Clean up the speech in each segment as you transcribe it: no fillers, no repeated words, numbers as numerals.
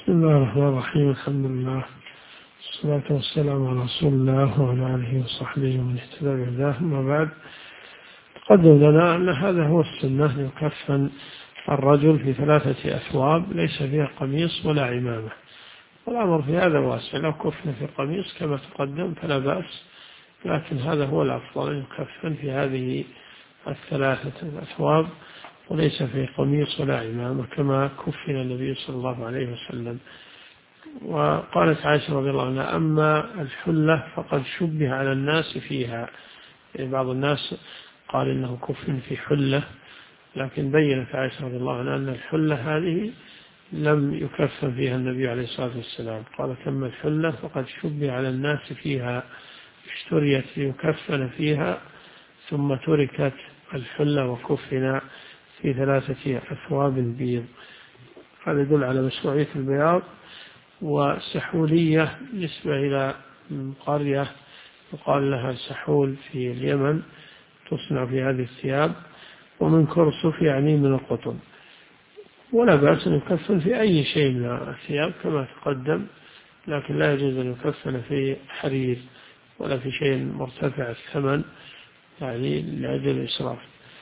بسم الله الرحمن الرحيم. الحمد لله والصلاة والسلام على رسول الله وعلى آله وصحبه ومن اهتدى بهداه. أما بعد، تقدم لنا أن هذا هو السنة، يكفن الرجل في 3 أثواب ليس فيها قميص ولا عمامة، والأمر في هذا واسع. لو كفن في قميص كما تقدم فلا بأس، لكن هذا هو الأفضل، أن يكفن في هذه 3 أثواب وليس في قميص ولا عمامة كما كفن النبي صلى الله عليه وسلم. وقالت عائشة رضي الله عنها: أما الحلة فقد شبه على الناس فيها. يعني بعض الناس قال إنه كفن في حلة، لكن بينت عائشة رضي الله عنها أن الحلة هذه لم يكفن فيها النبي عليه الصلاة والسلام. قالت: أما الحلة فقد شبه على الناس فيها، اشتريت ليكفن فيها ثم تركت الحلة وكفن في 3 أثواب بيض. هذا يدل على مشروعية البياض. وسحولية نسبة إلى قرية يقال لها سحول في اليمن، تصنع في هذه الثياب، ومن كرسف يعني من القطن. ولا بأس أن يكفن في أي شيء من الثياب كما تقدم، لكن لا يجوز أن يكفن في حرير ولا في شيء مرتفع الثمن، يعني لأجل الإسراف.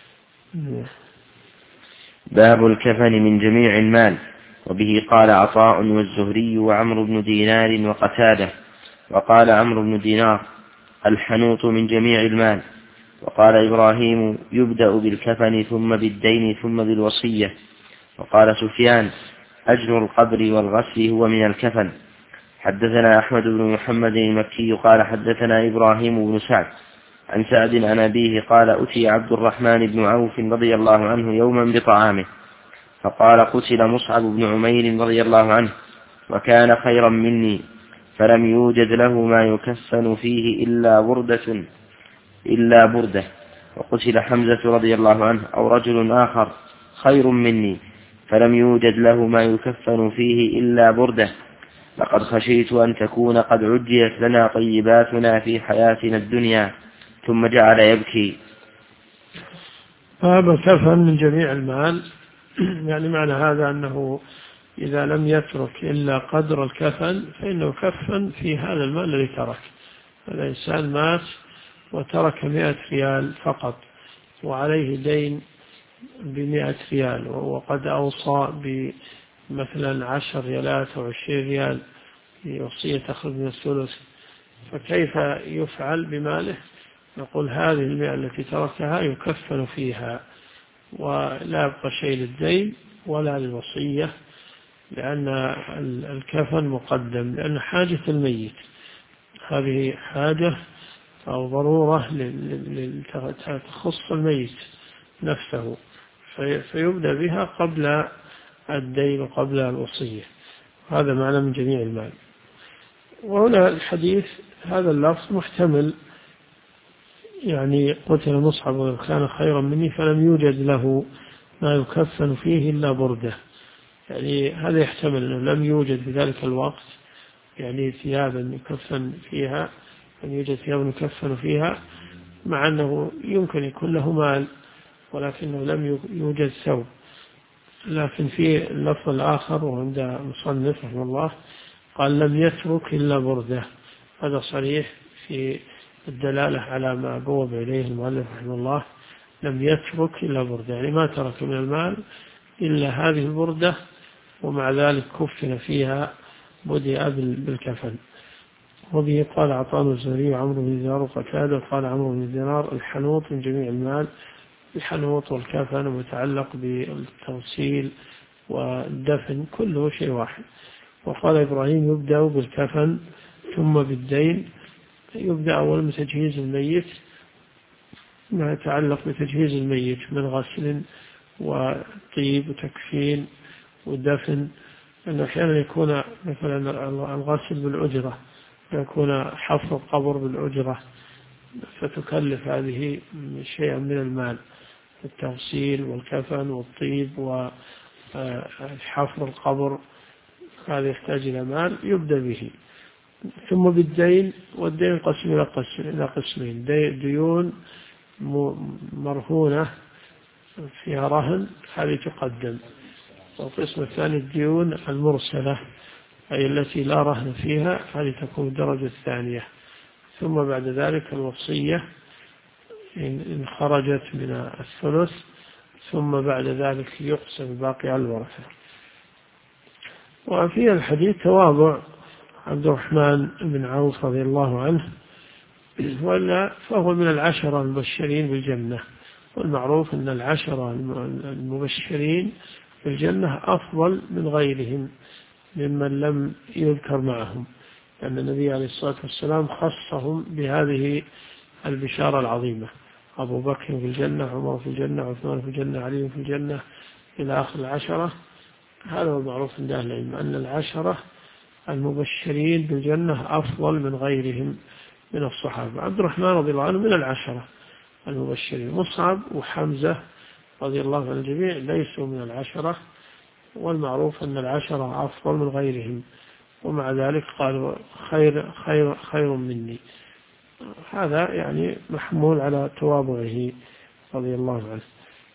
باب الكفن من جميع المال. وبه قال عطاء والزهري وعمرو بن دينار وقتادة. وقال عمرو بن دينار: الحنوط من جميع المال. وقال إبراهيم: يبدأ بالكفن ثم بالدين ثم بالوصية. وقال سفيان: أجر القبر والغسل هو من الكفن. حدثنا أحمد بن محمد المكي قال حدثنا إبراهيم بن سعد عن سعد عن أبيه قال: أتي عبد الرحمن بن عوف رضي الله عنه يوما بطعامه، فقال: قتل مصعب بن عمير رضي الله عنه، وكان خيرا مني، فلم يوجد له ما يكفن فيه إلا بردة. وقتل حمزة رضي الله عنه أو رجل آخر خير مني، فلم يوجد له ما يكفن فيه إلا بردة. لقد خشيت أن تكون قد عجلت لنا طيباتنا في حياتنا الدنيا. ثم جعل يبكي. باب الكفن من جميع المال. يعني معنى هذا أنه إذا لم يترك إلا قدر الكفن فإنه كفن في هذا المال الذي ترك. الإنسان مات وترك 100 ريال فقط، وعليه دين ب100 ريال، وقد أوصى بمثلا 10 ريالات أو 20 ريال في وصية تخرج من الثلث، فكيف يفعل بماله؟ نقول هذه 100 التي تركها يكفن فيها، ولا يبقى شيء للدين ولا للوصية، لأن الكفن مقدم، لأن حاجة الميت هذه حاجة أو ضرورة تخص الميت نفسه، فيبدأ بها قبل الدين وقبل الوصية. هذا معنى من جميع المال. وهنا الحديث هذا اللفظ محتمل، يعني قتل مصعب كان خيرا مني فلم يوجد له ما يكفن فيه إلا بردة، يعني هذا يحتمل أنه لم يوجد في ذلك الوقت يعني ثيابا يكفن فيها، أن يوجد ثيابا يكفن فيها، مع أنه يمكن يكون له مال ولكنه لم يوجد ثوب. لكن في اللفظ الآخر وعند مصنف رحمه الله قال: لم يترك إلا بردة. هذا صريح في الدلالة على ما بوب إليه المؤلف رحمه الله، لم يترك إلا بردة، يعني ما ترك من المال إلا هذه البردة، ومع ذلك كفن فيها، بدأ بالكفن. وبه قال عطاء الزهري وعمرو بن دينار وقتادة. قال عمرو بن دينار: الحنوط من جميع المال. الحنوط والكفن متعلق بالتوصيل والدفن، كله شيء واحد. وقال إبراهيم: يبدأ بالكفن ثم بالدين. يبدأ أولا بتجهيز الميت، ما يتعلق بتجهيز الميت من غسل وطيب وتكفين ودفن، أن أحيانا يكون مثلا الغسل بالأجرة، يكون حفر القبر بالأجرة، فتكلف هذه شيئا من المال، التغسيل والكفن والطيب وحفر القبر، هذا يحتاج إلى مال يبدأ به. ثم بالدين، والدين ينقسم إلى قسمين: ديون مرهونة فيها رهن، هذه تقدم. والقسم الثاني الديون المرسلة، أي التي لا رهن فيها، هذه تكون الدرجة الثانية. ثم بعد ذلك الوصية إن خرجت من الثلث، ثم بعد ذلك يقسم باقي على الورثة. وفي الحديث تواضع عبد الرحمن بن عوف رضي الله عنه، وإلا فهو من العشرة المبشرين بالجنة، والمعروف أن العشرة المبشرين بالجنة أفضل من غيرهم ممن لم يذكر معهم، لأن النبي عليه الصلاة والسلام خصهم بهذه البشارة العظيمة: أبو بكر في الجنة، عمر في الجنة، عثمان في الجنة، علي في الجنة، إلى آخر العشرة. هذا هو المعروف عند أهل العلم، أن العشرة المبشرين بالجنة أفضل من غيرهم من الصحابة. عبد الرحمن رضي الله عنه من العشرة المبشرين، مصعب وحمزة رضي الله عن الجميع ليسوا من العشرة، والمعروف أن العشرة أفضل من غيرهم، ومع ذلك قالوا خير مني. هذا يعني محمول على تواضعه رضي الله عنه.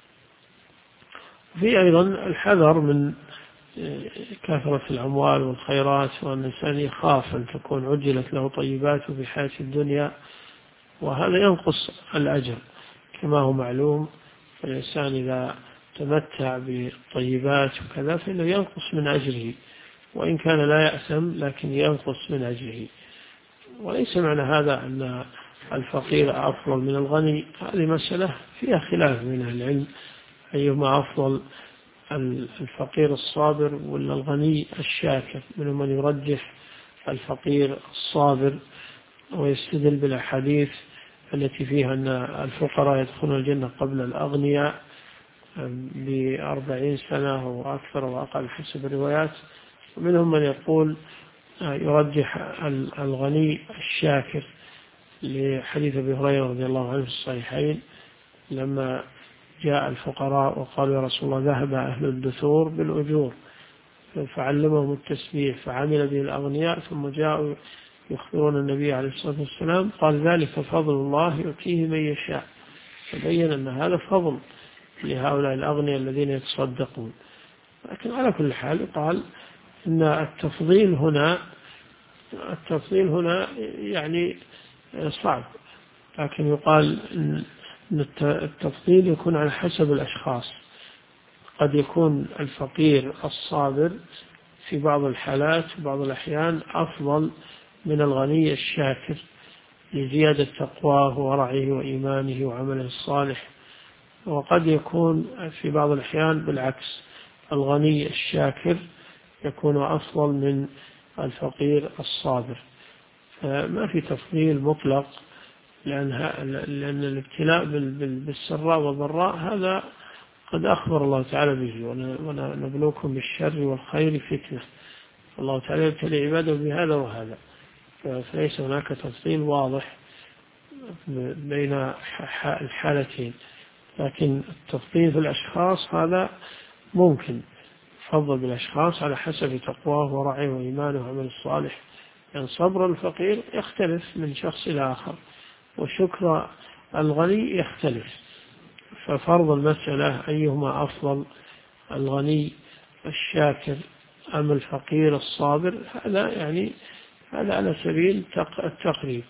في أيضا الحذر من كثرة الأموال والخيرات، وأن الإنسان يخاف أن تكون عجلت له طيباته في حياة الدنيا، وهذا ينقص الأجر كما هو معلوم. الإنسان إذا تمتع بالطيبات وكذا فإنه ينقص من أجره، وإن كان لا يأثم لكن ينقص من أجره. وليس معنى هذا أن الفقير أفضل من الغني، هذه مسألة فيها خلاف من أهل العلم، أيهما أفضل، الفقير الصابر ولا الغني الشاكر. منهم من يرجح الفقير الصابر ويستدل بالأحاديث التي فيها أن الفقراء يدخلون الجنة قبل الأغنياء ب40 سنة وأكثر وأقل حسب الروايات. ومنهم من يقول يرجح الغني الشاكر لحديث أبي هريرة رضي الله عنه في الصحيحين، لما جاء الفقراء وقالوا يا رسول الله ذهب أهل الدثور بالأجور فعلمهم التسبيح فعمل به الأغنياء، ثم جاءوا يخبرون النبي عليه الصلاة والسلام قال ذلك فضل الله يؤتيه من يشاء. فبين أن هذا فضل لهؤلاء الأغنياء الذين يتصدقون. لكن على كل حال يقال أن التفضيل هنا يعني صعب، لكن يقال أن التفضيل يكون على حسب الأشخاص. قد يكون الفقير الصابر في بعض الحالات في بعض الأحيان أفضل من الغني الشاكر لزيادة تقواه ورعيه وإيمانه وعمله الصالح. وقد يكون في بعض الأحيان بالعكس، الغني الشاكر يكون أفضل من الفقير الصابر. ما في تفضيل مطلق، لأن الابتلاء بالسراء والضراء هذا قد أخبر الله تعالى به، ونبلوكم بالشر والخير فتنة. الله تعالى يبتلي عباده بهذا وهذا، فليس هناك تفضيل واضح بين الحالتين. لكن التفضيل في الأشخاص هذا ممكن، فضل بالأشخاص على حسب تقواه ورعيه وإيمانه وعمل الصالح. يعني صبر الفقير يختلف من شخص إلى آخر، وشكر الغني يختلف. ففرض المسألة أيهما أفضل، الغني الشاكر أم الفقير الصابر، هذا على سبيل التقريب.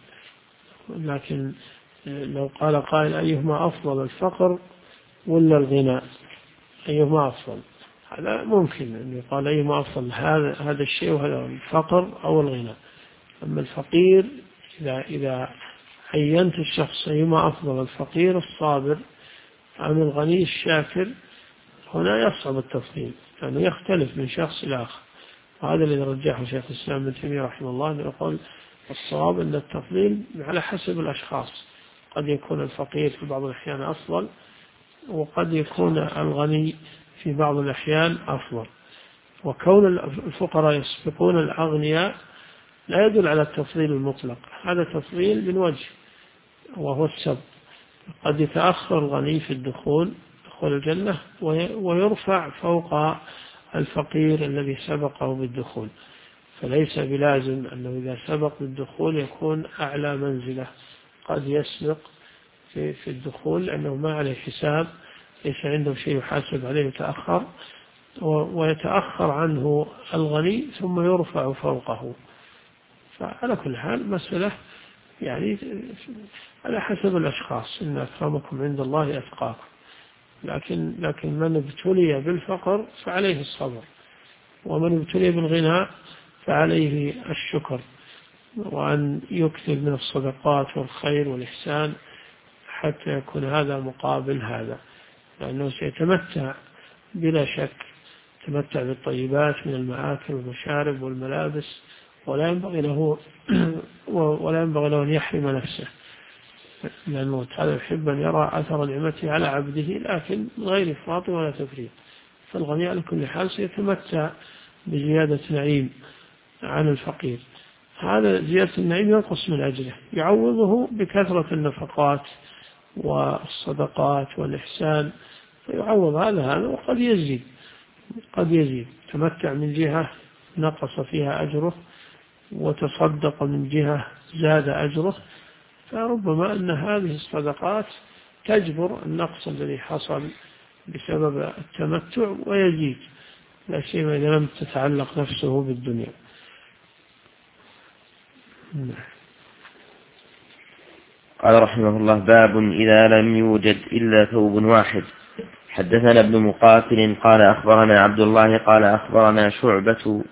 لكن لو قال قائل أيهما أفضل، الفقر ولا الغنى، أيهما أفضل، هذا ممكن أن يقال أيهما أفضل، هذا الشيء وهذا الفقر أو الغنى. أما الفقير إذا عينت الشخص أيهما أفضل، الفقير الصابر أم الغني الشاكر، هنا يصعب التفضيل لأنه يختلف من شخص إلى آخر. وهذا الذي رجحه شيخ الإسلام ابن تيمية رحمه الله، أنه يقول الصواب أن التفضيل على حسب الأشخاص. قد يكون الفقير في بعض الأحيان أفضل، وقد يكون الغني في بعض الأحيان أفضل. وكون الفقراء يسبقون الأغنياء لا يدل على التفضيل المطلق، هذا تفضيل من وجه وهو السبب. قد يتأخر الغني في دخول الجنة ويرفع فوق الفقير الذي سبقه بالدخول، فليس بلازم أنه إذا سبق بالدخول يكون أعلى منزلة. قد يسبق في الدخول لأنه ما عليه حساب، ليس عنده شيء يحاسب عليه وتأخر، ويتأخر عنه الغني ثم يرفع فوقه. فعلى كل حال مسألة يعني على حسب الأشخاص، إن أكرمكم عند الله أتقاكم. لكن من ابتلي بالفقر فعليه الصبر، ومن ابتلي بالغنى فعليه الشكر، وأن يكثر من الصدقات والخير والإحسان حتى يكون هذا مقابل هذا، لأنه سيتمتع بلا شك، يتمتع بالطيبات من المآكل والمشارب والملابس، ولا ينبغي له أن يحرم نفسه، لأنه تعالى يحب أن يرى أثر نعمته على عبده، لكن من غير إفراط ولا تفريط. فالغني على كل حال سيتمتع بزيادة نعيم عن الفقير. هذا زيادة النعيم ينقص من أجله، يعوضه بكثرة النفقات والصدقات والإحسان، فيعوض هذا وقد يزيد، تمتع من جهة نقص فيها أجره، وتصدق من جهة زاد أجره، فربما أن هذه الصدقات تجبر النقص الذي حصل بسبب التمتع ويزيد، لا سيما إذا لم تتعلق نفسه بالدنيا. قال رحمه الله: باب إذا لم يوجد إلا ثوب واحد. حدثنا ابن مقاتل قال أخبرنا عبد الله قال أخبرنا شعبة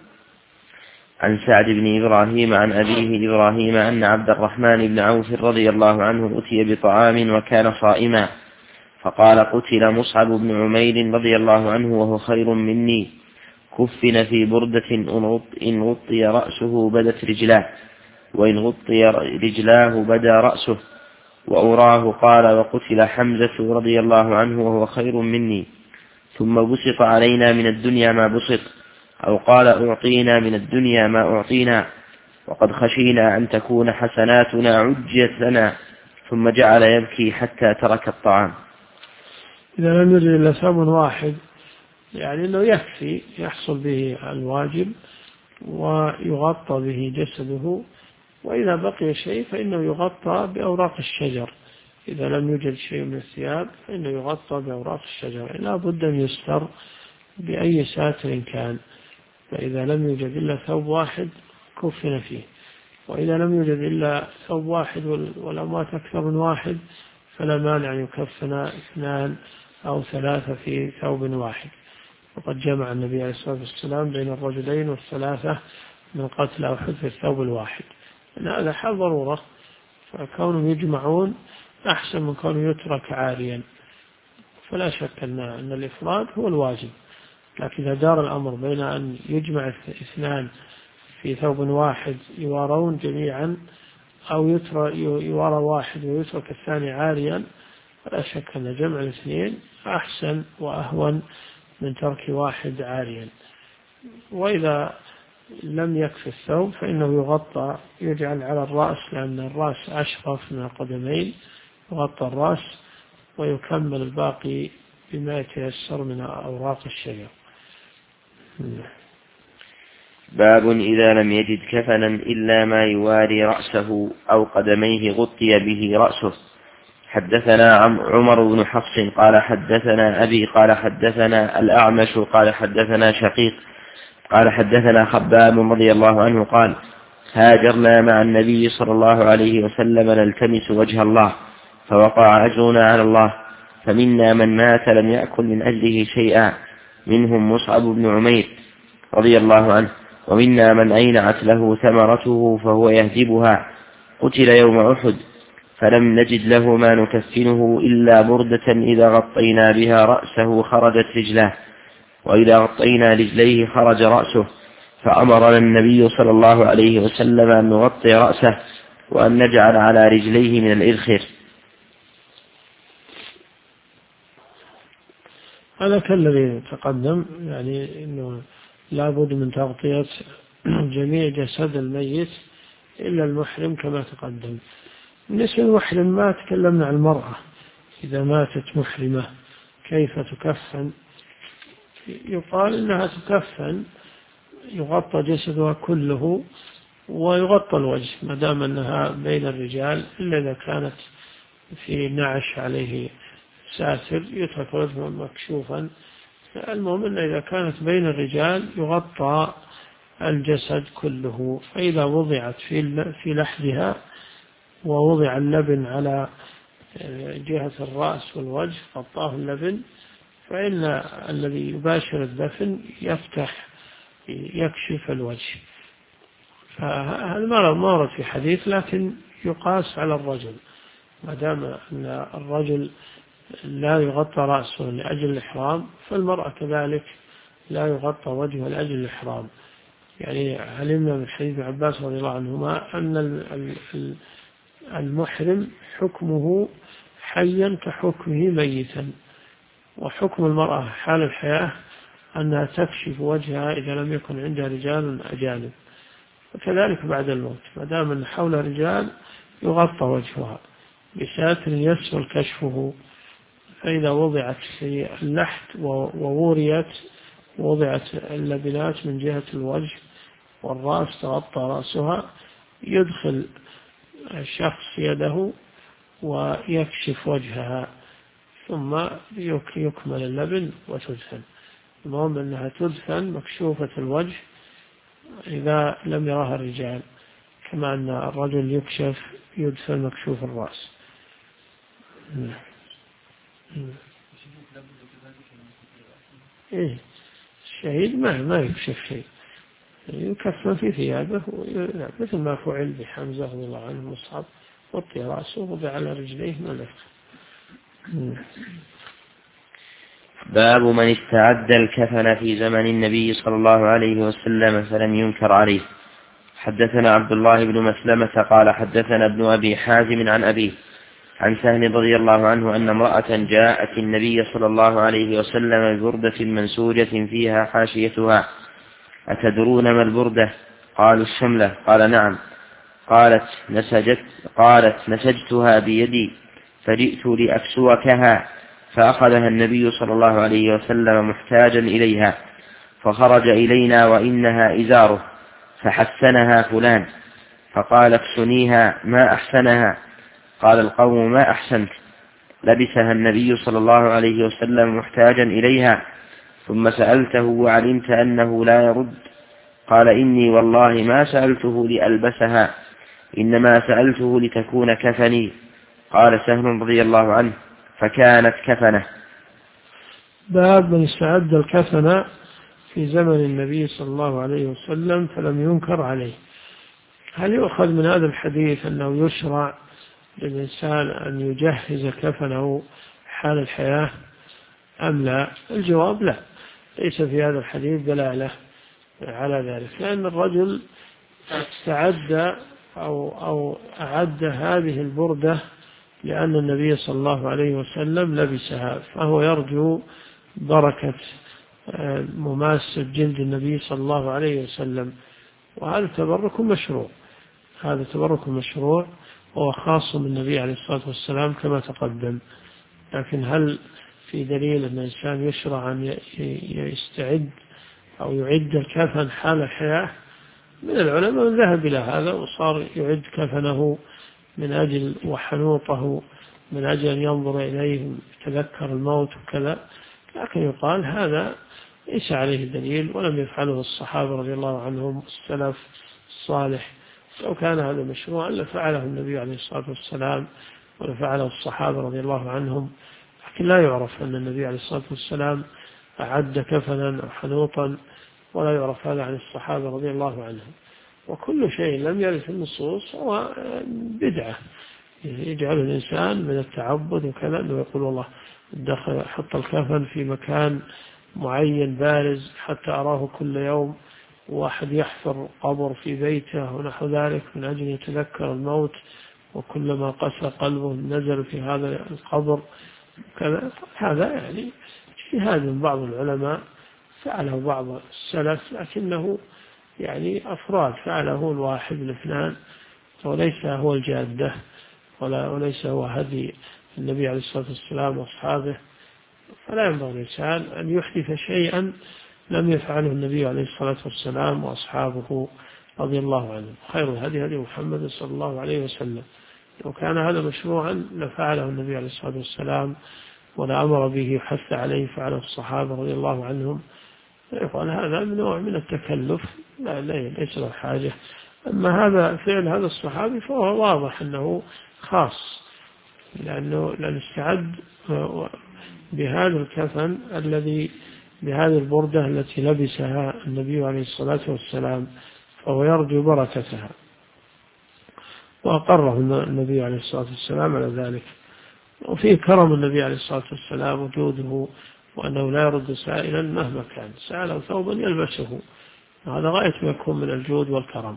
عن سعد بن إبراهيم عن أبيه إبراهيم أن عبد الرحمن بن عوف رضي الله عنه أتي بطعام وكان صائما، فقال: قتل مصعب بن عمير رضي الله عنه وهو خير مني، كفن في بردة إن غطي رأسه بدت رجلاه، وإن غطي رجلاه بدا رأسه. وأراه قال: وقتل حمزة رضي الله عنه وهو خير مني، ثم بسط علينا من الدنيا ما بسط، أو قال: أعطينا من الدنيا ما أعطينا، وقد خشينا أن تكون حسناتنا عجت لنا. ثم جعل يبكي حتى ترك الطعام. إذا لم يجد إلا ثوب واحد، يعني أنه يكفي يحصل به الواجب ويغطى به جسده، وإذا بقي شيء فإنه يغطى بأوراق الشجر. إذا لم يوجد شيء من الثياب فإنه يغطى بأوراق الشجر، لا بد أن يستر بأي ساتر كان. فإذا لم يوجد إلا ثوب واحد كفن فيه، وإذا لم يوجد إلا ثوب واحد والأموات أكثر من واحد فلا مانع أن يكفن 2 أو 3 في ثوب واحد. وقد جمع النبي عليه الصلاة والسلام بين الرجلين والثلاثة من قتل أحد في الثوب الواحد، إن هذا حال ضرورة، فكونهم يجمعون أحسن من كونه يترك عاريا. فلا شك أن الإفراد هو الواجب، لكن إذا دار الأمر بين أن يجمع 2 في ثوب واحد يوارون جميعا، أو يوارى واحد ويترك الثاني عاريا، فلا شك أن جمع 2 أحسن وأهون من ترك واحد عاريا. وإذا لم يكفي الثوب فإنه يغطى، يجعل على الرأس، لأن الرأس أشرف من القدمين، يغطى الرأس ويكمل الباقي بما يتيسر من أوراق الشجر. باب إذا لم يجد كفنا إلا ما يواري رأسه أو قدميه غطي به رأسه. حدثنا عمر بن حفص قال حدثنا أبي قال حدثنا الأعمش قال حدثنا شقيق قال حدثنا خباب رضي الله عنه قال: هاجرنا مع النبي صلى الله عليه وسلم نلتمس وجه الله، فوقع أجرنا على الله، فمنا من مات لم يأكل من أجله شيئا، منهم مصعب بن عمير رضي الله عنه، ومنا من أينعت له ثمرته فهو يهجبها، قتل يوم أحد، فلم نجد له ما نكفنه إلا بردة إذا غطينا بها رأسه خرجت رجلاه، وإذا غطينا رجليه خرج رأسه، فأمرنا النبي صلى الله عليه وسلم أن نغطي رأسه وأن نجعل على رجليه من الإذخر. هذا كالذي تقدم، يعني أنه لا بد من تغطية جميع جسد الميت إلا المحرم كما تقدم. بالنسبة للمحرم ما تكلمنا عن المرأة، إذا ماتت محرمة كيف تكفن؟ يقال إنها تكفن، يغطى جسدها كله ويغطى الوجه ما دام أنها بين الرجال، إلا إذا كانت في نعش عليه ساتر يترك وجهه مكشوفا المهم أن إذا كانت بين الرجال يغطى الجسد كله، فإذا وضعت في لحدها ووضع اللبن على جهة الرأس والوجه غطاه اللبن، فإن الذي يباشر الدفن يكشف الوجه. فهذا ما ورد في حديث، لكن يقاس على الرجل، ما دام أن الرجل لا يغطى رأسه لأجل الإحرام، فالمرأة كذلك لا يغطى وجهه لأجل الإحرام. يعني علمنا من حديث عباس رضي الله عنهما أن المحرم حكمه حيا كحكمه ميتا، وحكم المرأة حال الحياة أنها تكشف وجهها إذا لم يكن عندها رجال أجانب، وكذلك بعد الموت ما دام أن حول رجال يغطى وجهها بساتر يسهل كشفه. فإذا وضعت في اللحد ووضعت اللبنات من جهة الوجه والرأس تغطى رأسها، يدخل الشخص يده ويكشف وجهها، ثم يكمل اللبن وتدفن. المهم أنها تدفن مكشوفة الوجه إذا لم يراها الرجال، كما أن الرجل يدفن مكشوف الرأس. الشهيد ما يكشف شيء، يكفن في ثيابه مثل ما فعل بحمزة رضي الله عنه مصعب، وطي رأسه وضع على رجليه ملك. باب من استعد الكفن في زمن النبي صلى الله عليه وسلم فلم ينكر عليه. حدثنا عبد الله بن مسلمة قال حدثنا ابن أبي حازم عن أبيه عن سهل رضي الله عنه أن امرأة جاءت النبي صلى الله عليه وسلم ببردة منسوجة فيها حاشيتها. أتدرون ما البردة؟ قالوا الشملة. قال نعم. قالت نسجتها بيدي فجئت لأكسوكها، فأخذها النبي صلى الله عليه وسلم محتاجا إليها، فخرج إلينا وإنها إزاره، فحسنها فلان، فقال اكسنيها ما أحسنها. قال القوم ما أحسنت. لبسها النبي صلى الله عليه وسلم محتاجا إليها، ثم سألته وعلمت أنه لا يرد. قال إني والله ما سألته لألبسها، إنما سألته لتكون كفني. قال سهل رضي الله عنه فكانت كفنه. باب من استعد الكفن في زمن النبي صلى الله عليه وسلم فلم ينكر عليه. هل يؤخذ من هذا الحديث أنه يشرع للإنسان أن يجهز كفنه حال الحياة أم لا؟ الجواب لا، ليس في هذا الحديث دلالة على ذلك، لأن الرجل استعد أو أعد هذه البردة لأن النبي صلى الله عليه وسلم لبسها، فهو يرجو بركة مماسة جلد النبي صلى الله عليه وسلم، وهذا تبرك مشروع، هذا تبرك مشروع وهو خاص بالنبي عليه الصلاة والسلام كما تقدم. لكن هل في دليل أن الإنسان يشرع أن يستعد أو يعد الكفن حال الحياة؟ من العلماء من ذهب إلى هذا وصار يعد كفنه من أجل وحنوطه من أجل أن ينظر إليه يتذكر الموت وكذا، لكن يقال هذا ليس عليه دليل ولم يفعله الصحابة رضي الله عنهم السلف الصالح. لو كان هذا مشروعا لفعله النبي عليه الصلاة والسلام ولفعله الصحابة رضي الله عنهم، لكن لا يعرف أن النبي عليه الصلاة والسلام أعد كفنا أو حنوطا، ولا يعرف هذا عن الصحابة رضي الله عنهم. وكل شيء لم يرد في النصوص هو بدعة يجعل الإنسان من التعبد وكذا، أنه يقول والله حط الكفن في مكان معين بارز حتى أراه كل يوم، واحد يحفر قبر في بيته ونحو ذلك من أجل يتذكر الموت، وكلما قسى قلبه نزل في هذا القبر كذا. هذا يعني اجتهاد من بعض العلماء فعله بعض السلف، لكنه يعني أفراد فعله الواحد الاثنان، وليس هو الجادة وليس هو هدي النبي عليه الصلاة والسلام وأصحابه. فلا ينبغي الإنسان أن يحدث شيئا لم يفعله النبي عليه الصلاة والسلام وأصحابه رضي الله عنهم. خير الهدي هدي محمد صلى الله عليه وسلم. لو كان هذا مشروعا لفعله النبي عليه الصلاة والسلام ولا أمر به يحث عليه فعل الصحابة رضي الله عنهم، يقول هذا من نوع من التكلف، ليس له حاجة. أما هذا فعل هذا الصحابي فهو واضح أنه خاص، لأنه استعد بهذا الكفن الذي بهذه البردة التي لبسها النبي عليه الصلاة والسلام، فهو يرجو بركتها، وأقره النبي عليه الصلاة والسلام على ذلك. وفيه كرم النبي عليه الصلاة والسلام وجوده، وأنه لا يرد سائلا مهما كان، سأله ثوبا يلبسه، هذا غاية ما يكون من الجود والكرم.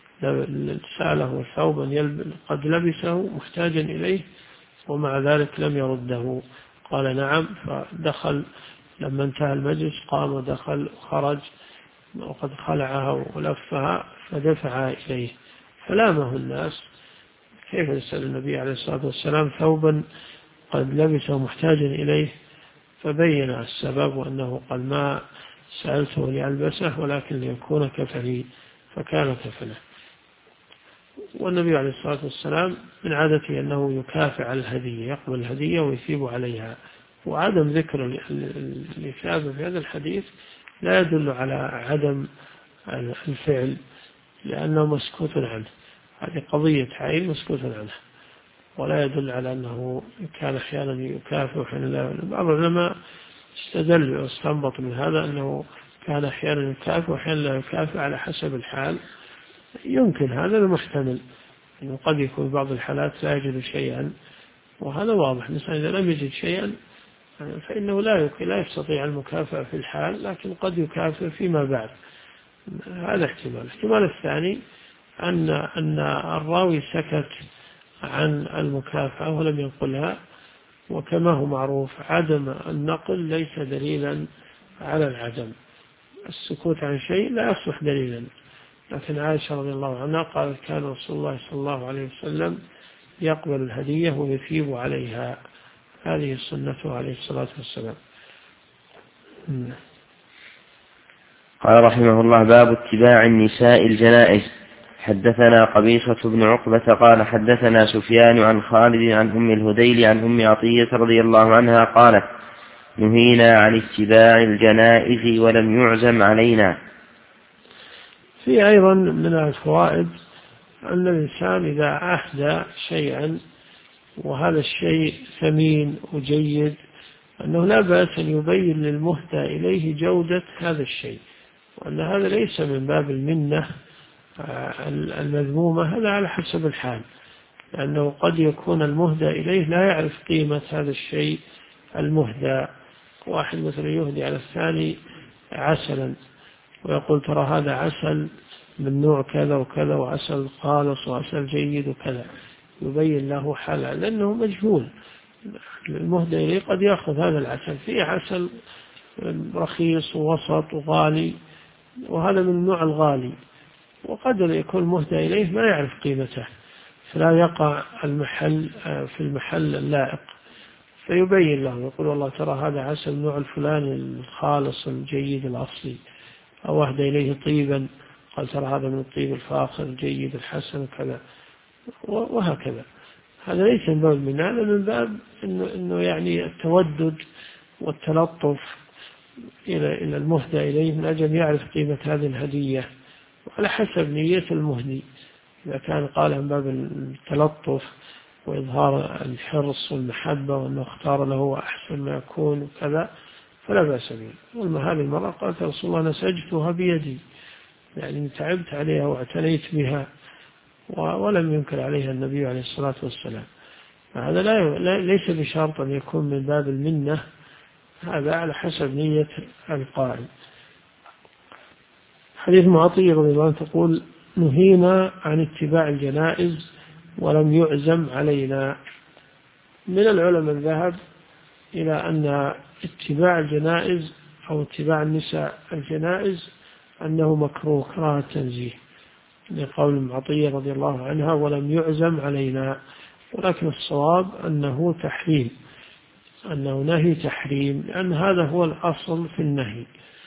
سأله ثوبا قد لبسه محتاجا إليه، ومع ذلك لم يرده، قال نعم. فدخل لما انتهى المجلس قام ودخل وخرج وقد خلعها ولفها فدفع إليه، فلامه الناس: كيف يسأل النبي عليه الصلاة والسلام ثوبا قد لبسه محتاجا إليه؟ فبين السبب، وأنه قال ما سألته لألبسه ولكن ليكون كفني، فكان كفنه. والنبي عليه الصلاة والسلام من عادته أنه يكافئ على الهدية، يقبل الهدية ويثيب عليها. وعدم ذكر الإثابة في هذا الحديث لا يدل على عدم الفعل، لأنه مسكوت عنه، هذه قضية عين مسكوت عنه، ولا يدل على أنه كان أحيانا يكافئ وحين لا. بعض العلماء استدل واستنبط من هذا أنه كان أحيانا يكافئ وحين لا يكافئ على حسب الحال. يمكن هذا المحتمل، أنه قد يكون بعض الحالات لا يجد شيئا، وهذا واضح. مثلا إذا لم يجد شيئا فإنه لا يستطيع المكافأة في الحال، لكن قد يكافئ فيما بعد. هذا احتمال. الاحتمال الثاني أن الراوي سكت عن المكافأة ولم ينقلها، وكما هو معروف عدم النقل ليس دليلا على العدم، السكوت عن شيء لا يصبح دليلا. لكن عائشة رضي الله عنها قالت كان رسول الله صلى الله عليه وسلم يقبل الهدية ويثيب عليها، هذه سنته عليه الصلاة والسلام. قال رحمه الله: باب اتباع النساء الجنائز. حدثنا قبيصة بن عقبة قال حدثنا سفيان عن خالد عن أم الهذيل عن أم عطية رضي الله عنها قالت: نهينا عن اتباع الجنائز ولم يعزم علينا. في أيضا من الفوائد أن الإنسان إذا أهدى شيئا وهذا الشيء ثمين وجيد، أنه لا بأس أن يبين للمهدى إليه جودة هذا الشيء، وأن هذا ليس من باب المنة المذمومة، هذا على حسب الحال، لأنه قد يكون المهدى إليه لا يعرف قيمة هذا الشيء المهدى. واحد مثلا يهدي على الثاني عسلا ويقول ترى هذا عسل من نوع كذا وكذا، وعسل خالص وعسل جيد وكذا، يبين له حالا، لأنه مجهول. المهدى إليه قد يأخذ هذا العسل، فيه عسل رخيص ووسط وغالي، وهذا من النوع الغالي، وقد يكون المهدى إليه ما يعرف قيمته، فلا يقع المحل في المحل اللائق، فيبين له يقول والله ترى هذا عسل النوع الفلاني الخالص الجيد الأصلي، أو أهدى إليه طيبا قال ترى هذا من الطيب الفاخر الجيد الحسن كذا، وهكذا. هذا ليس من باب من هذا، من باب إنه يعني التودد والتلطف إلى المهدى إليه من أجل يعرف قيمة هذه الهدية، وعلى حسب نية المهدي. إذا كان قال من باب التلطف وإظهار الحرص والمحبة وأنه اختار له أحسن ما يكون وكذا فلا بأس به. وأما هذه المرأة قالت رسول الله نسجتها بيدي، يعني تعبت عليها واعتنيت بها، ولم ينكر عليها النبي عليه الصلاة والسلام. هذا ليس بشرط أن يكون من باب المنة، هذا على حسب نية القائل. حديث معطية رضي الله عنه تقول نهينا عن اتباع الجنائز ولم يعزم علينا. من العلماء الذهب إلى أن اتباع الجنائز أو اتباع النساء الجنائز أنه مكروه كراهة تنزيه، لقول معطية رضي الله عنها ولم يعزم علينا، ولكن الصواب أنه تحريم، أنه نهي تحريم، لأن هذا هو الأصل في النهي،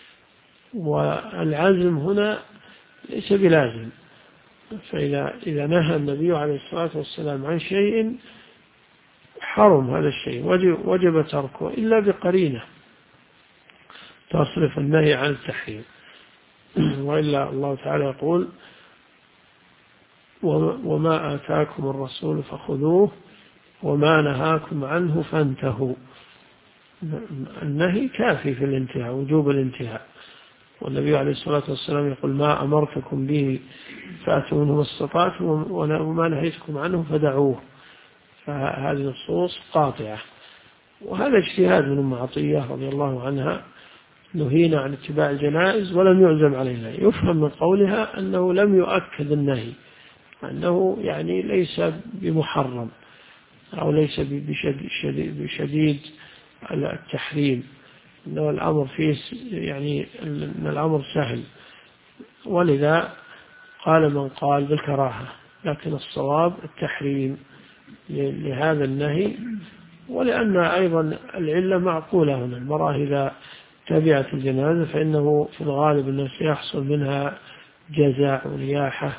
والعزم هنا ليس بلازم. فإذا نهى النبي عليه الصلاة والسلام عن شيء حرم هذا الشيء، وجب تركه إلا بقرينة تصرف النهي عن التحريم. وإلا الله تعالى يقول وما آتاكم الرسول فخذوه وما نهاكم عنه فانتهوا. النهي كافي في الانتهاء، وجوب الانتهاء. والنبي عليه الصلاة والسلام يقول ما أمرتكم به فأتوا منه ما استطعتم وما نهيتكم عنه فدعوه. فهذه النصوص قاطعة. وهذا اجتهاد من أم عطية رضي الله عنها، نهينا عن اتباع الجنائز ولم يعزم علينا. يفهم من قولها أنه لم يؤكد النهي، أنه يعني ليس بمحرم أو ليس بشديد التحريم، أنه الأمر فيه يعني أن الأمر سهل. ولذا قال من قال بالكراهة، لكن الصواب التحريم لهذا النهي. ولأن أيضا العلة معقولة هنا، المرأة إذا تبعت الجنازة فإنه في الغالب أنه سيحصل منها جزاء ونياحة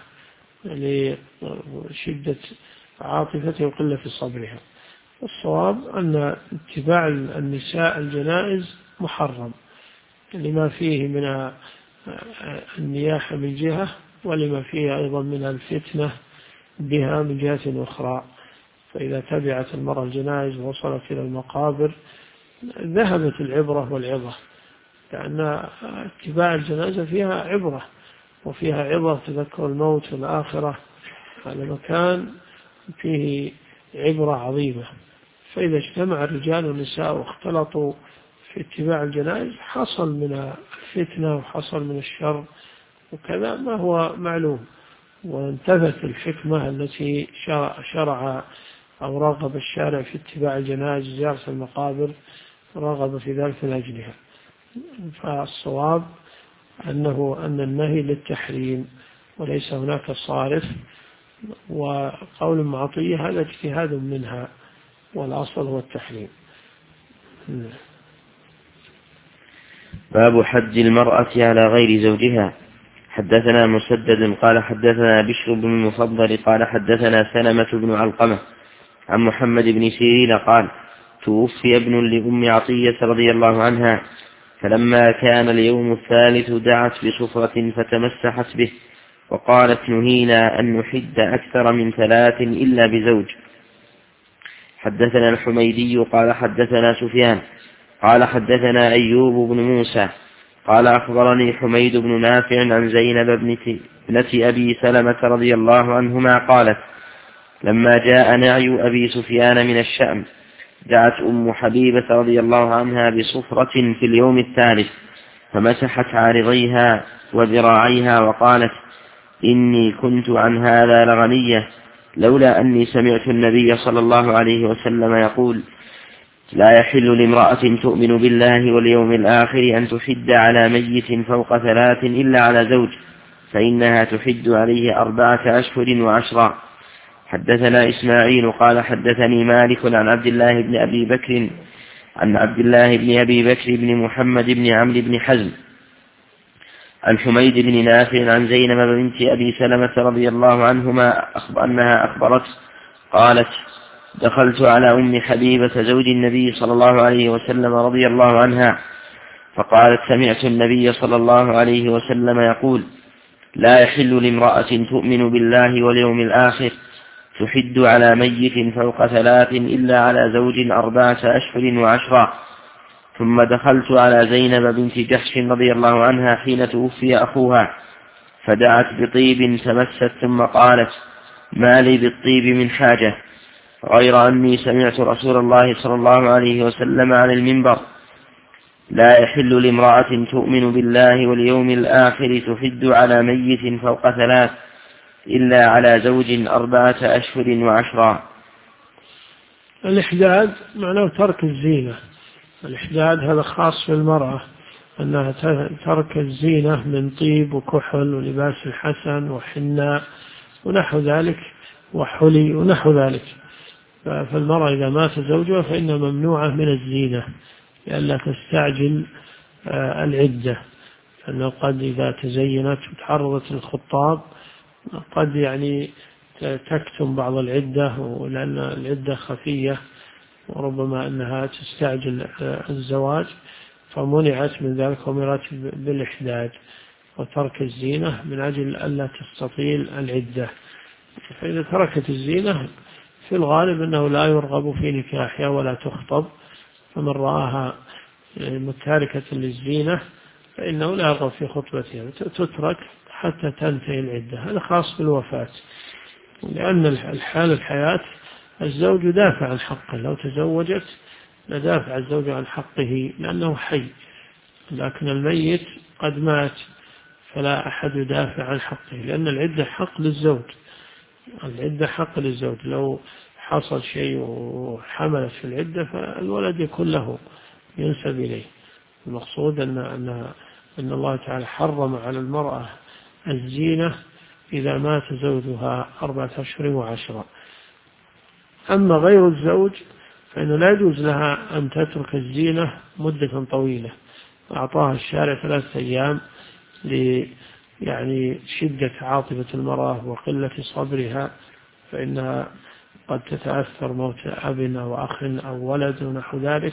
لشدة عاطفتها وقلة صبرها. الصواب أن اتباع النساء الجنائز محرم لما فيه من النياحة من جهة، ولما فيه أيضا من الفتنة بها من جهة أخرى. فإذا تبعت المرأة الجنائز ووصلت إلى المقابر ذهبت العبرة والعظة، لأن اتباع الجنازة فيها عبرة، وفيها عظة تذكر الموت والآخرة. هذا مكان فيه عبرة عظيمة. فإذا اجتمع الرجال والنساء واختلطوا في اتباع الجنائز حصل من الفتنة وحصل من الشر وكذا ما هو معلوم، وانتفت الحكمة التي شرع أو رغب الشارع في اتباع الجنائز زيارة المقابر، رغب في ذلك من أجلها. فالصواب أن النهي للتحريم وليس هناك صارف. وقول معطية هذا اجتهاد منها، والأصل هو التحريم. باب حج المرأة على غير زوجها. حدثنا مسدد قال حدثنا بشر بن المفضل قال حدثنا سلمة بن علقمة عن محمد بن سيرين قال توفي ابن لأم عطية رضي الله عنها، فلما كان اليوم الثالث دعت بصفرة فتمسحت به وقالت نهينا أن نحد أكثر من 3 إلا بزوج. حدثنا الحميدي قال حدثنا سفيان قال حدثنا أيوب بن موسى قال أخبرني حميد بن نافع عن زينب ابنة أبي سلمة رضي الله عنهما قالت لما جاء نعي أبي سفيان من الشأم دعت أم حبيبة رضي الله عنها بصفرة في اليوم الثالث فمسحت عارضيها وذراعيها وقالت إني كنت عن هذا لغنية لولا أني سمعت النبي صلى الله عليه وسلم يقول لا يحل لامرأة تؤمن بالله واليوم الآخر أن تحد على ميت فوق 3 إلا على زوج، فإنها تحد عليه 4 أشهر و10. حدثنا إسماعيل قال حدثني مالك عن عبد الله بن أبي بكر بن محمد بن عمرو بن حزم عن حميد بن نافع عن زينب بنت أبي سلمة رضي الله عنهما أنها أخبرت قالت دخلت على أم حبيبة زوج النبي صلى الله عليه وسلم رضي الله عنها فقالت سمعت النبي صلى الله عليه وسلم يقول لا يحل لامرأة تؤمن بالله واليوم الآخر تحد على ميت فوق 3 إلا على زوج 4 أشهر و10. ثم دخلت على زينب بنت جحش رضي الله عنها حين توفي أخوها فدعت بطيب تمست ثم قالت ما لي بالطيب من حاجة غير أني سمعت رسول الله صلى الله عليه وسلم على المنبر لا يحل لامرأة تؤمن بالله واليوم الآخر تحد على ميت فوق 3 إلا على زوج 4 أشهر و10. الإحداد معناه ترك الزينة. الإحداد هذا خاص في المرأة، أنها ترك الزينة من طيب وكحل ولباس الحسن وحناء ونحو ذلك وحلي ونحو ذلك. فالمرأة إذا مات زوجها فإنها ممنوعة من الزينة لئلا تستعجل العدة، لأنه قد إذا تزينت وتعرضت للخطاب قد يعني تكتم بعض العدة، ولأن العدة خفية وربما أنها تستعجل الزواج فمنعت من ذلك ومرت بالإحداد وترك الزينة من أجل ألا تستطيل العدة. فإذا تركت الزينة في الغالب أنه لا يرغب في نكاحها ولا تخطب، فمن رآها متاركة للزينة فإنه لا يرغب في خطبتها، تترك حتى تنتهي العدة. هذا خاص بالوفاة، لأن الحياة الزوج يدافع عن حقه، لو تزوجت لدافع الزوج عن حقه لأنه حي، لكن الميت قد مات فلا أحد يدافع عن حقه، لأن العدة حق للزوج، العدة حق للزوج. لو حصل شيء وحملت في العدة فالولد يكون له، ينسب إليه. المقصود أن الله تعالى حرم على المرأة الزينة إذا مات زوجها 4 أشهر و10. أما غير الزوج فإنه لا يجوز لها أن تترك الزينة مدة طويلة. أعطاها الشارع 3 أيام يعني شدة عاطفة المرأة وقلة صبرها، فإنها قد تتأثر موت أب أو أخ أو ولد ونحو ذلك،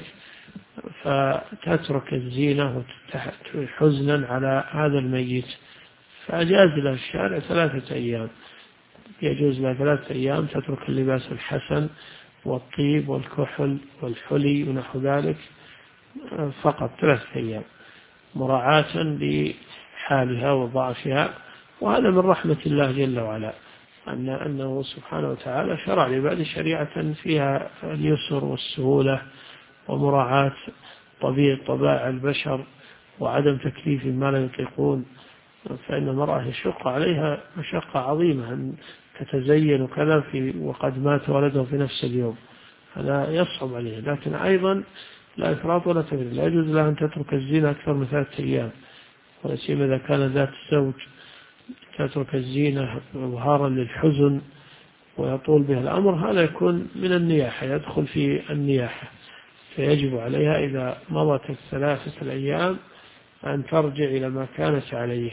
فتترك الزينة حزنا على هذا الميت، فأجاز لها الشارع 3 أيام. يجوز لها 3 أيام تترك اللباس الحسن والطيب والكحل والحلي ونحو ذلك، فقط 3 أيام مراعاة لحالها وضعفها. وهذا من رحمة الله جل وعلا، أنه سبحانه وتعالى شرع لبعض شريعة فيها اليسر والسهولة ومراعاة طبائع البشر وعدم تكليف ما لا يطيقون. فإن المرأة يشق عليها مشقة عظيمة أن تتزين وكذا وقد مات ولده في نفس اليوم، هذا يصعب عليه. لكن أيضا لا إفراط ولا تفريط، لا يجوز لها أن تترك الزينة أكثر من 3 أيام، ولا سيما إذا كان ذات الزوج تترك الزينة إظهارا للحزن ويطول بها الأمر، هذا يكون من النياحة، يدخل في النياحة. فيجب عليها إذا مضت 3 أيام أن ترجع إلى ما كانت عليه،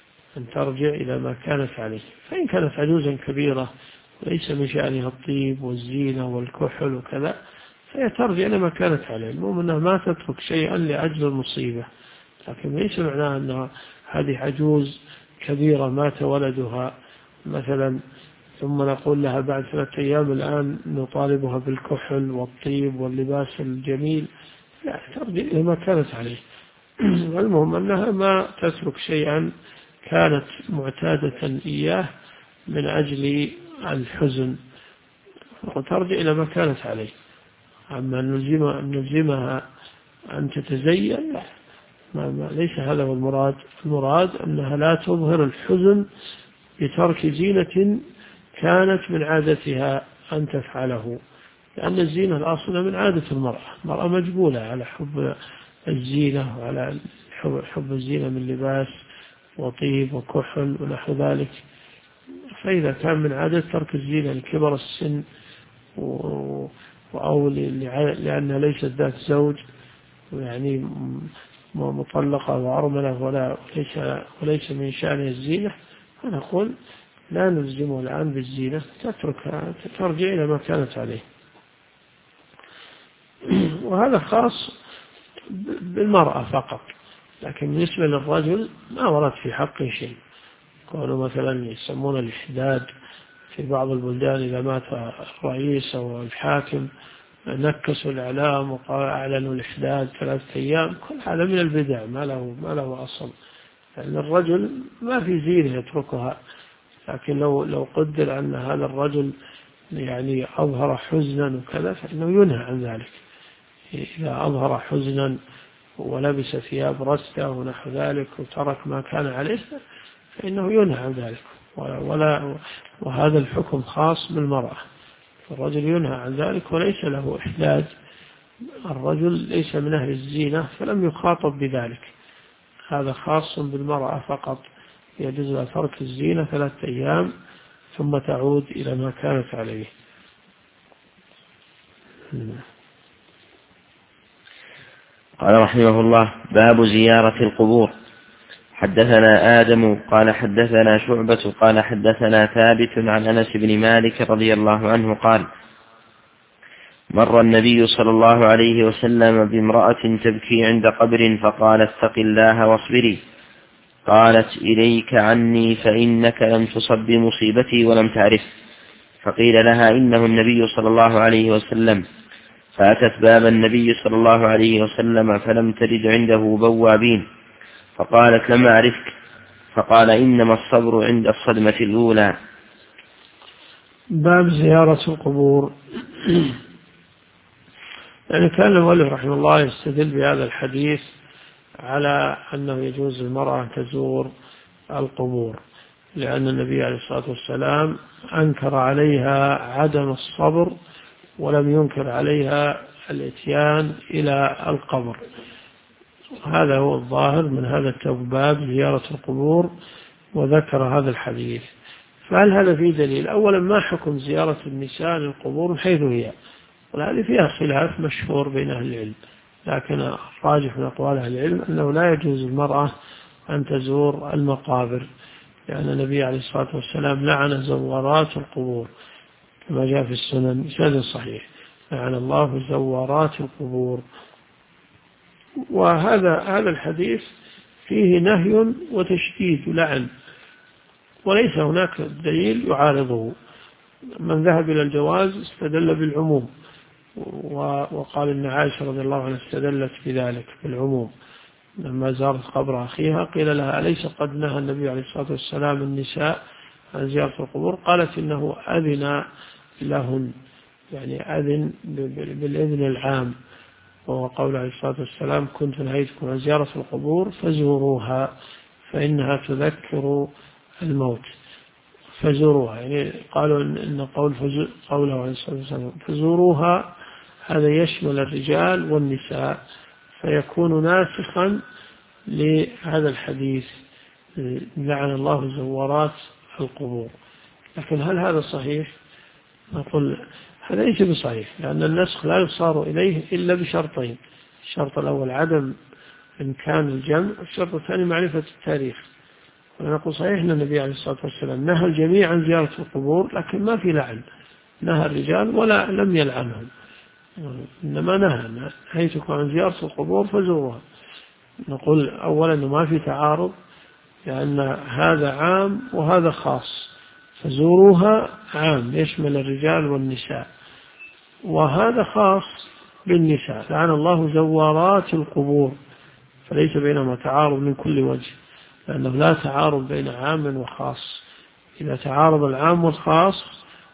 فإن كانت عجوزا كبيرة وليس من شأنها الطيب والزينة والكحل وكذا فهي ترجع إلى ما كانت عليه. المهم أنها ما تترك شيئا لأجل المصيبة، لكن ليس معناه أنها هذه عجوز كبيرة مات ولدها مثلا ثم نقول لها بعد 3 أيام الآن نطالبها بالكحل والطيب واللباس الجميل، لا، ترجع إلى ما كانت عليه. المهم أنها ما تترك شيئا كانت معتادة إياه من أجل الحزن، وترجع إلى ما كانت عليه. أما نلزمها أن تتزين، ليس هذا هو المراد. المراد أنها لا تظهر الحزن بترك زينة كانت من عادتها أن تفعله، لأن الزينة الأصل من عادة المرأة مجبولة على حب الزينة وعلى حب الزينة من لباس وطيب وكحل ونحو ذلك. فإذا كان من عادة ترك الزينة لكبر السن أو لأنها ليست ذات زوج يعني مطلقة وأرملة وليس من شأنها الزينة، فنقول لا نلزمه الآن بالزينة، تتركها ترجع إلى ما كانت عليه. وهذا خاص بالمرأة فقط، لكن بالنسبة للرجل ما ورد في حقه شيء. كانوا مثلا يسمون الإحداد في بعض البلدان، إذا مات الرئيس أو الحاكم نكسوا الإعلام وأعلنوا الإحداد 3 أيام، كل هذا من البدع ما له أصل. لأن الرجل ما في زينة يتركها، لكن لو قدر أن هذا الرجل يعني أظهر حزنا وكذا فإنه ينهى عن ذلك. إذا أظهر حزنا ولبس ثياب رثة ونحو ذلك وترك ما كان عليه فإنه ينهى عن ذلك. وهذا الحكم خاص بالمرأة، الرجل ينهى عن ذلك وليس له إحداد. الرجل ليس من أهل الزينة فلم يخاطب بذلك، هذا خاص بالمرأة فقط. يجوز لها ترك الزينة 3 أيام ثم تعود إلى ما كانت عليه. قال رحمه الله: باب زيارة القبور. حدثنا آدم قال حدثنا شعبة قال حدثنا ثابت عن أنس بن مالك رضي الله عنه قال: مر النبي صلى الله عليه وسلم بامرأة تبكي عند قبر فقال اتق الله واصبري. قالت إليك عني فإنك لم تصب بمصيبتي ولم تعرف. فقيل لها إنه النبي صلى الله عليه وسلم. فأتت باب النبي صلى الله عليه وسلم فلم تجد عنده بوابين، فقالت لم أعرفك. فقال إنما الصبر عند الصدمة الأولى. باب زيارة القبور. يعني كان الولي رحمه الله يستدل بهذا الحديث على أنه يجوز للمرأة أن تزور القبور، لأن النبي عليه الصلاة والسلام أنكر عليها عدم الصبر ولم ينكر عليها الإتيان إلى القبر. هذا هو الظاهر من هذا الباب زيارة القبور، وذكر هذا الحديث. فهل هذا فيه دليل؟ أولا ما حكم زيارة النساء للقبور من حيث هي؟ وهذه فيها خلاف مشهور بين أهل العلم، لكن الراجح من أقوال أهل العلم أنه لا يجوز للمرأة أن تزور المقابر، لأن النبي عليه الصلاة والسلام لعن زوارات القبور كما جاء في السنن بسند صحيح، لعن الله زوارات القبور. وهذا الحديث فيه نهي وتشديد لعن، وليس هناك دليل يعارضه. من ذهب إلى الجواز استدل بالعموم، وقال إن عائشة رضي الله عنها استدلت بذلك بالعموم لما زارت قبر أخيها قيل لها أليس قد نهى النبي عليه الصلاة والسلام النساء عن زيارة القبور؟ قالت إنه أذن لهن، يعني أذن بالإذن العام، وهو قول عليه الصلاة والسلام كنت نهيتكم عن زيارة القبور فزوروها فإنها تذكر الموت. فزوروها، يعني قالوا إن قوله عليه الصلاة والسلام فزوروها هذا يشمل الرجال والنساء، فيكون ناسخا لهذا الحديث لعن الله زوارات القبور. لكن هل هذا صحيح؟ نقول هذا ليس بصحيح، لأن النسخ لا يصار إليه إلا بشرطين: الشرط الأول عدم إمكان الجمع، الشرط الثاني معرفة التاريخ. ونقول صحيح أن النبي عليه الصلاة والسلام نهى الجميع عن زيارة القبور، لكن ما في لعن، نهى الرجال ولا لم يلعنهم، إنما نهيتكم عن زيارة القبور فزوروها. نقول أولا أنه ما في تعارض، لأن هذا عام وهذا خاص، فزوروها عام يشمل الرجال والنساء، وهذا خاص بالنساء لعن الله زوارات القبور، فليس بينهما تعارض من كل وجه، لأنه لا تعارض بين عام وخاص. إذا تعارض العام والخاص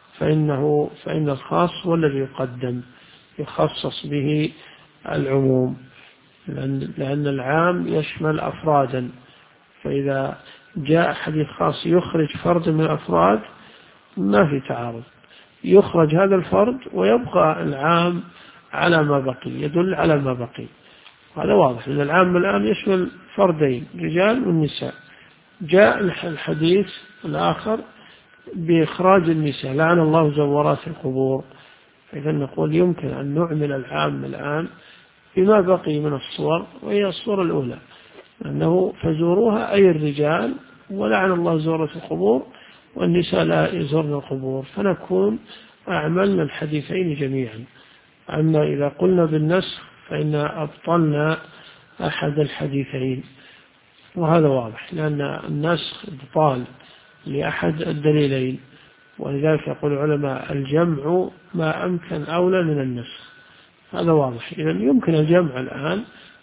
فإن الخاص هو الذي يقدم يخصص به العموم، لأن العام يشمل أفرادا، فإذا جاء حديث خاص يخرج فرد من الأفراد ما في تعارض، يخرج هذا الفرد ويبقى العام على ما بقي، يدل على ما بقي. هذا واضح أن العام الآن يشمل فردين الرجال والنساء. جاء الحديث الآخر بإخراج النساء لعن الله زوارات القبور، إذا نقول يمكن أن نعمل العام الآن بما بقي من الصور، وهي الصورة الأولى أنه فزوروها أي الرجال، ولعن الله زوارة القبور، والنساء لا يزورن القبور، فنكون أعملنا الحديثين جميعا. أما إذا قلنا بالنسخ فإن أبطلنا أحد الحديثين، وهذا واضح، لأن النسخ إبطال لأحد الدليلين، ولذلك يقول العلماء الجمع ما أمكن أولى من النسخ. هذا واضح، إذا يمكن الجمع الآن.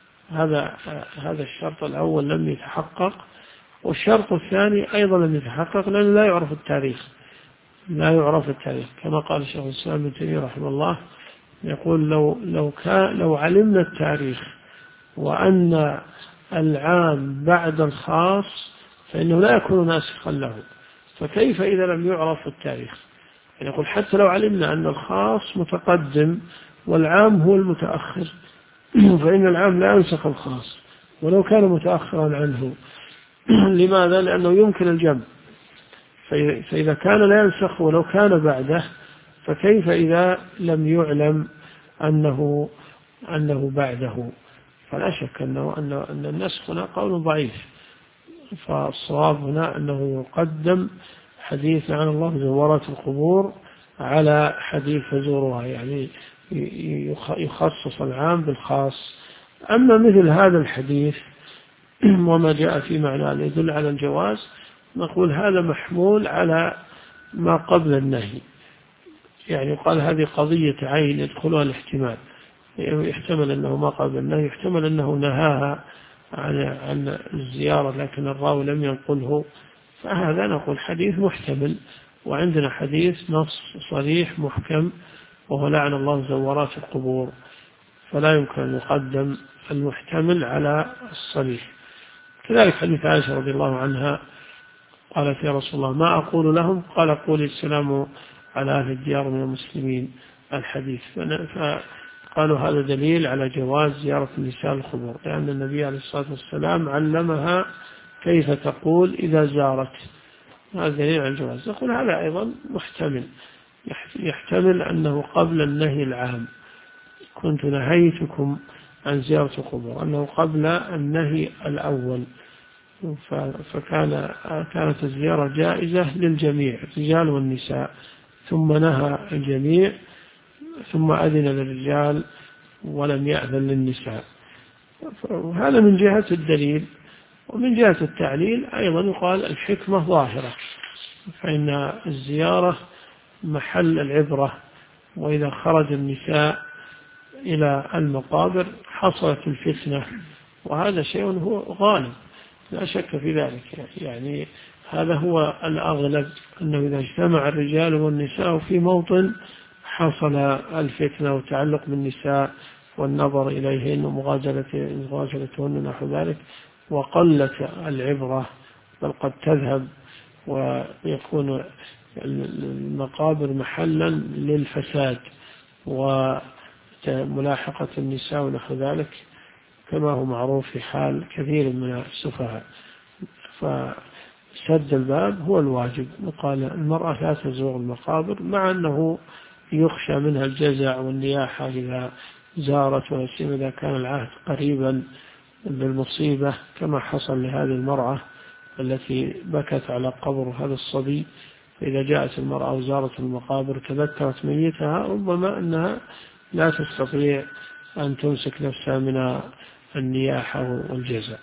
هذا الشرط الأول لم يتحقق، والشرط الثاني أيضا لم يتحقق، لأنه لا يعرف التاريخ، كما قال الشيخ الإسلام ابن تيمية رحمه الله، يقول لو علمنا التاريخ وأن العام بعد الخاص فإنه لا يكون ناسخا له، فكيف إذا لم يعرف التاريخ؟ يعني يقول حتى لو علمنا أن الخاص متقدم والعام هو المتأخر فإن العام لا ينسخ الخاص ولو كان متأخرا عنه. لماذا؟ لأنه يمكن الجمع، فإذا كان لا ينسخ ولو كان بعده، فكيف إذا لم يعلم أنه بعده؟ فلا شك أن النسخ هنا قول ضعيف، فالصواب هنا أنه يقدم حديث عن الله زوارات القبور على حديث فزورها، يعني يخصص العام بالخاص. أما مثل هذا الحديث وما جاء في معناه يدل على الجواز، نقول هذا محمول على ما قبل النهي، يعني قال هذه قضية عين يدخلها الاحتمال، يحتمل أنه ما قبل النهي، يحتمل أنه نهاها عن الزيارة لكن الراوي لم ينقله، فهذا نقول حديث محتمل. وعندنا حديث نص صريح محكم وهو لعن الله زوارات القبور، فلا يمكن أن يقدم المحتمل على الصريح. كذلك حديث عائشة رضي الله عنها قالت يا رسول الله ما أقول لهم؟ قال قولي السلام على أهل الديار من المسلمين الحديث. فقالوا هذا دليل على جواز زيارة النساء القبور، لأن النبي عليه الصلاة والسلام علمها كيف تقول إذا زارت، هذا دليل على الجواز. نقول هذا أيضا محتمل، يحتمل أنه قبل النهي العام، كنت نهيتكم عن زيارة القبور، أنه قبل النهي الأول، كانت الزيارة جائزة للجميع الرجال والنساء، ثم نهى الجميع، ثم أذن للرجال ولم يأذن للنساء. وهذا من جهة الدليل. ومن جهة التعليل أيضا يقال الحكمة ظاهرة، فإن الزيارة محل العبرة، وإذا خرج النساء إلى المقابر حصلت الفتنة، وهذا شيء هو غالب لا شك في ذلك. يعني هذا هو الأغلب، أنه إذا اجتمع الرجال والنساء في موطن حصل الفتنة وتعلق بالنساء والنظر إليهن ومغازلتهن نحو ذلك، وقلت العبرة، بل قد تذهب ويكون المقابر محلا للفساد وملاحقة النساء ونحو ذلك، كما هو معروف في حال كثير من السفهاء. فسد الباب هو الواجب. وقال المرأة لا تزور المقابر، مع أنه يخشى منها الجزع والنياحة إذا زارت، ويسير إذا كان العهد قريبا بالمصيبة، كما حصل لهذه المرأة التي بكت على قبر هذا الصبي. فإذا جاءت المرأة وزارت المقابر تذكرت ميتها، ربما أنها لا تستطيع أن تمسك نفسها من النياحة والجزع.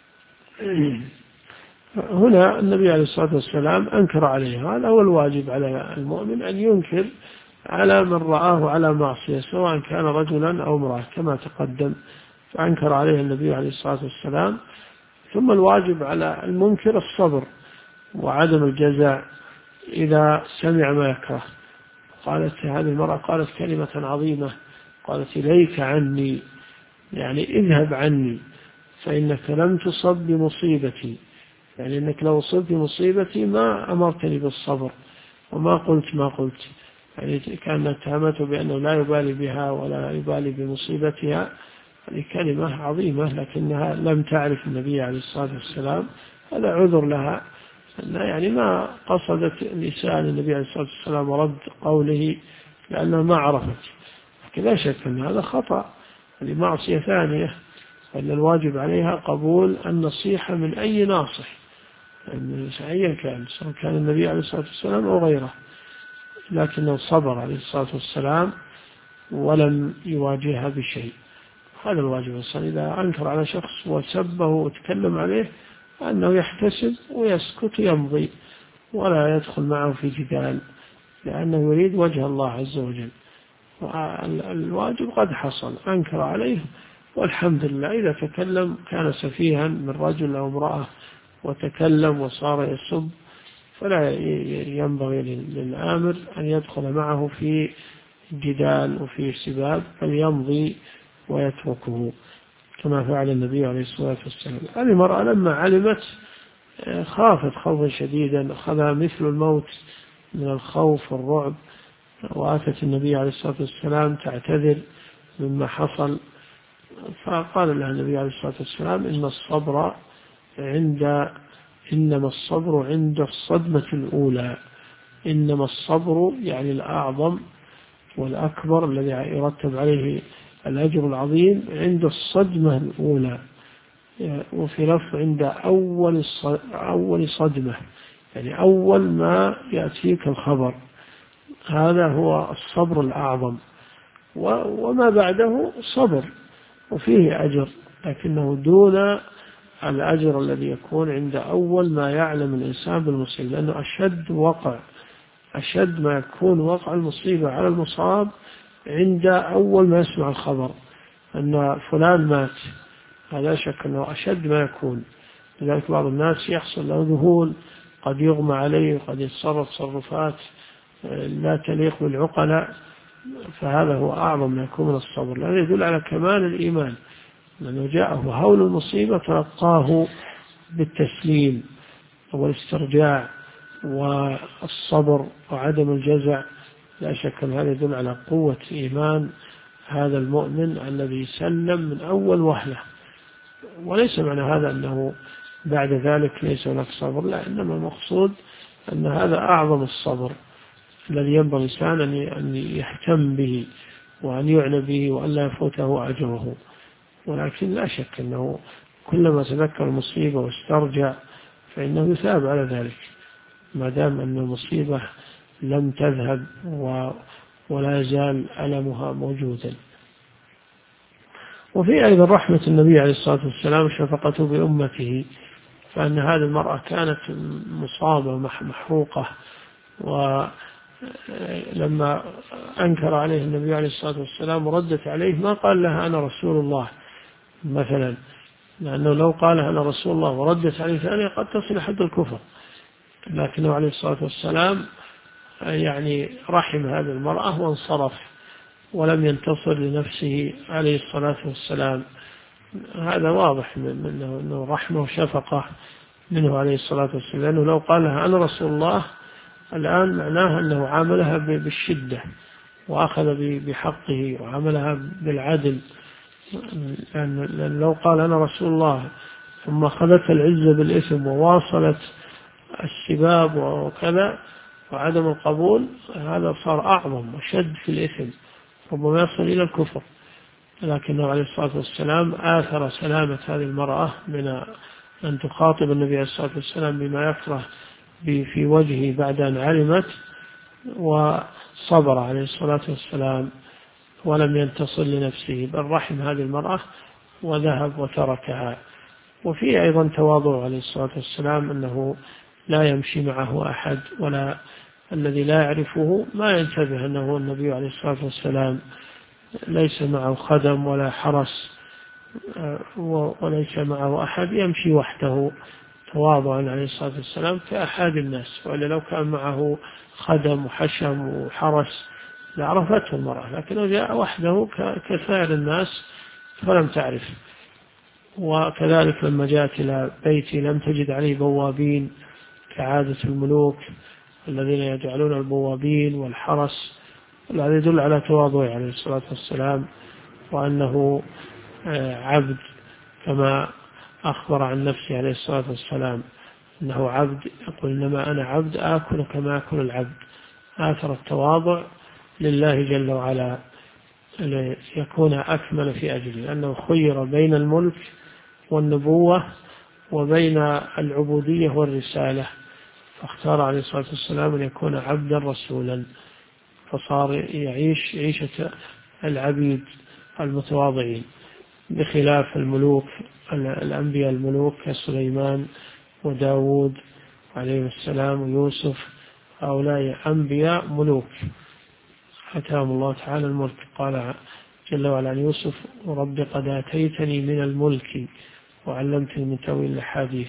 هنا النبي عليه الصلاة والسلام أنكر عليه. هذا هو الواجب على المؤمن، أن ينكر على من رآه على معصية، سواء كان رجلا أو امرأة كما تقدم، فأنكر عليه النبي عليه الصلاة والسلام. ثم الواجب على المنكر الصبر وعدم الجزع إذا سمع ما يكره. قالت هذه المرأة قالت كلمة عظيمة، قالت إليك عني، يعني اذهب عني، فإنك لم تصب بمصيبتي، يعني إنك لو صبت بمصيبتي ما أمرتني بالصبر وما قلت ما قلت. يعني كانت اتهمته بأنه لا يبالي بها ولا يبالي بمصيبتها. هذه كلمة عظيمة، لكنها لم تعرف النبي عليه الصلاة والسلام، هذا عذر لها، يعني ما قصدت لسان النبي عليه الصلاة والسلام ورد قوله لأنها ما عرفت. لا شك أن هذا خطأ، هذه معصية ثانية، وأن الواجب عليها قبول النصيحة من أي ناصح، يعني أيا كان، سواء كان النبي عليه الصلاة والسلام أو غيره، لكنه صبر عليه الصلاة والسلام ولم يواجهها بشيء. هذا الواجب. إذا أنكر على شخص وسبه وتكلم عليه أنه يحتسب ويسكت ويمضي ولا يدخل معه في جدال، لأنه يريد وجه الله عز وجل. الواجب قد حصل، أنكر عليه والحمد لله. إذا تكلم كان سفيها من رجل أو امرأة وتكلم وصار يسب، فلا ينبغي للآمر أن يدخل معه في جدال وفي سباب، بل يمضي ويتركه كما فعل النبي عليه الصلاة والسلام. هذه المرأة لما علمت خافت خوفا شديدا، أخذها مثل الموت من الخوف والرعب، وآتت النبي عليه الصلاة والسلام تعتذر مما حصل. فقال لها النبي عليه الصلاة والسلام إنما الصبر عند الصدمة الأولى. إنما الصبر يعني الأعظم والأكبر الذي يرتب عليه الأجر العظيم عند الصدمة الأولى، وفي لفظ عند أول صدمة، يعني أول ما يأتيك الخبر، هذا هو الصبر الأعظم. وما بعده صبر وفيه أجر، لكنه دون الأجر الذي يكون عند أول ما يعلم الإنسان بالمصيبة، لأنه أشد ما يكون وقع المصيبة على المصاب عند أول ما يسمع الخبر أن فلان مات. هذا شك أنه أشد ما يكون. لذلك بعض الناس يحصل له ذهول، قد يغمى عليه، قد يتصرف تصرفات لا تليق بالعقلاء، فهذا هو أعظم ما يكون من الصبر، لأنه يدل على كمال الإيمان، لأنه جاءه هول المصيبة تلقاه بالتسليم والاسترجاع والصبر وعدم الجزع. لا شك أن هذا يدل على قوة إيمان هذا المؤمن الذي سلم من أول وهلة. وليس معنى هذا أنه بعد ذلك ليس هناك صبر، لا، إنما المقصود أن هذا أعظم الصبر الذي ينبغي الإنسان أن يهتم به وأن يعنى به وأن لا يفوته أجره. ولكن لا شك أنه كلما تذكر المصيبة واسترجع فإنه يثاب على ذلك، ما دام أن المصيبة لم تذهب ولا يزال ألمها موجودا. وفي أيضا رحمة النبي عليه الصلاة والسلام شفقته بأمته، فأن هذه المرأة كانت مصابة محروقة، ولما أنكر عليه النبي عليه الصلاة والسلام وردت عليه ما قال لها أنا رسول الله مثلا، لأنه لو قال أنا رسول الله وردت عليه ثانية قد تصل حد الكفر، لكنه عليه الصلاة والسلام يعني رحم هذه المرأة وانصرف ولم ينتصر لنفسه عليه الصلاة والسلام. هذا واضح منه أنه رحمة وشفقة منه عليه الصلاة والسلام، لأنه لو قال لها أنا رسول الله الآن معناه أنه عاملها بالشدة وأخذ بحقه وعاملها بالعدل، لأن لو قال أنا رسول الله ثم أخذت العزة بالإثم وواصلت السباب وكذا وعدم القبول، هذا صار أعظم وشد في الإثم، ربما يصل إلى الكفر. لكنه عليه الصلاة والسلام آثر سلامة هذه المرأة من أن تخاطب النبي عليه الصلاة والسلام بما يكره في وجهه بعد أن علمت، وصبر عليه الصلاة والسلام ولم ينتصر لنفسه، بل رحم هذه المرأة وذهب وتركها. وفي أيضا تواضع عليه الصلاة والسلام، أنه لا يمشي معه أحد، ولا الذي لا يعرفه ما ينتبه أنه النبي عليه الصلاة والسلام، ليس معه خدم ولا حرس وليس معه أحد، يمشي وحده تواضعا عليه الصلاة والسلام كأحد الناس. وإلا لو كان معه خدم وحشم وحرس لعرفته المرأة، لكنه جاء وحده كسائر الناس فلم تعرف. وكذلك لما جاءت إلى بيتي لم تجد عليه بوابين كعادة الملوك الذين يجعلون البوابين والحرس، هذا يدل على تواضعه عليه الصلاة والسلام، وأنه عبد كما أخبر عن نفسه عليه الصلاة والسلام أنه عبد، يقول إنما أنا عبد آكل كما أكل العبد. آثر التواضع لله جل وعلا ليكون أكمل في أجله، لأنه خير بين الملك والنبوة وبين العبودية والرسالة، فاختار عليه الصلاة والسلام أن يكون عبدا رسولا، فصار يعيش عيشة العبيد المتواضعين، بخلاف الملوك الأنبياء الملوك كسليمان وداود عليه السلام ويوسف، هؤلاء أنبياء ملوك أتاهم الله تعالى الملك. قال جل وعلا عن يوسف رب قد آتيتني من الملك وعلمتني من تأويل الأحاديث،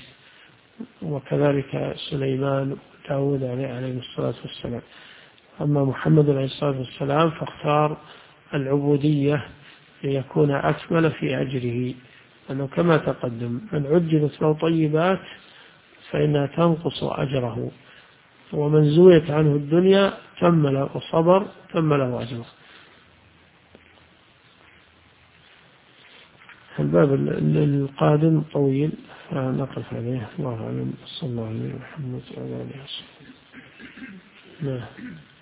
وكذلك سليمان وداود عليه الصلاة والسلام. أما محمد عليه الصلاة والسلام فاختار العبودية ليكون أكمل في أجره، أنه كما تقدم من عجلت له طيبات فإنها تنقص أجره، ومن زويت عنه الدنيا تم له وصبر تم له أجره. الباب القادم طويل فنقف عليه. الله أعلم. صلى الله عليه وسلم.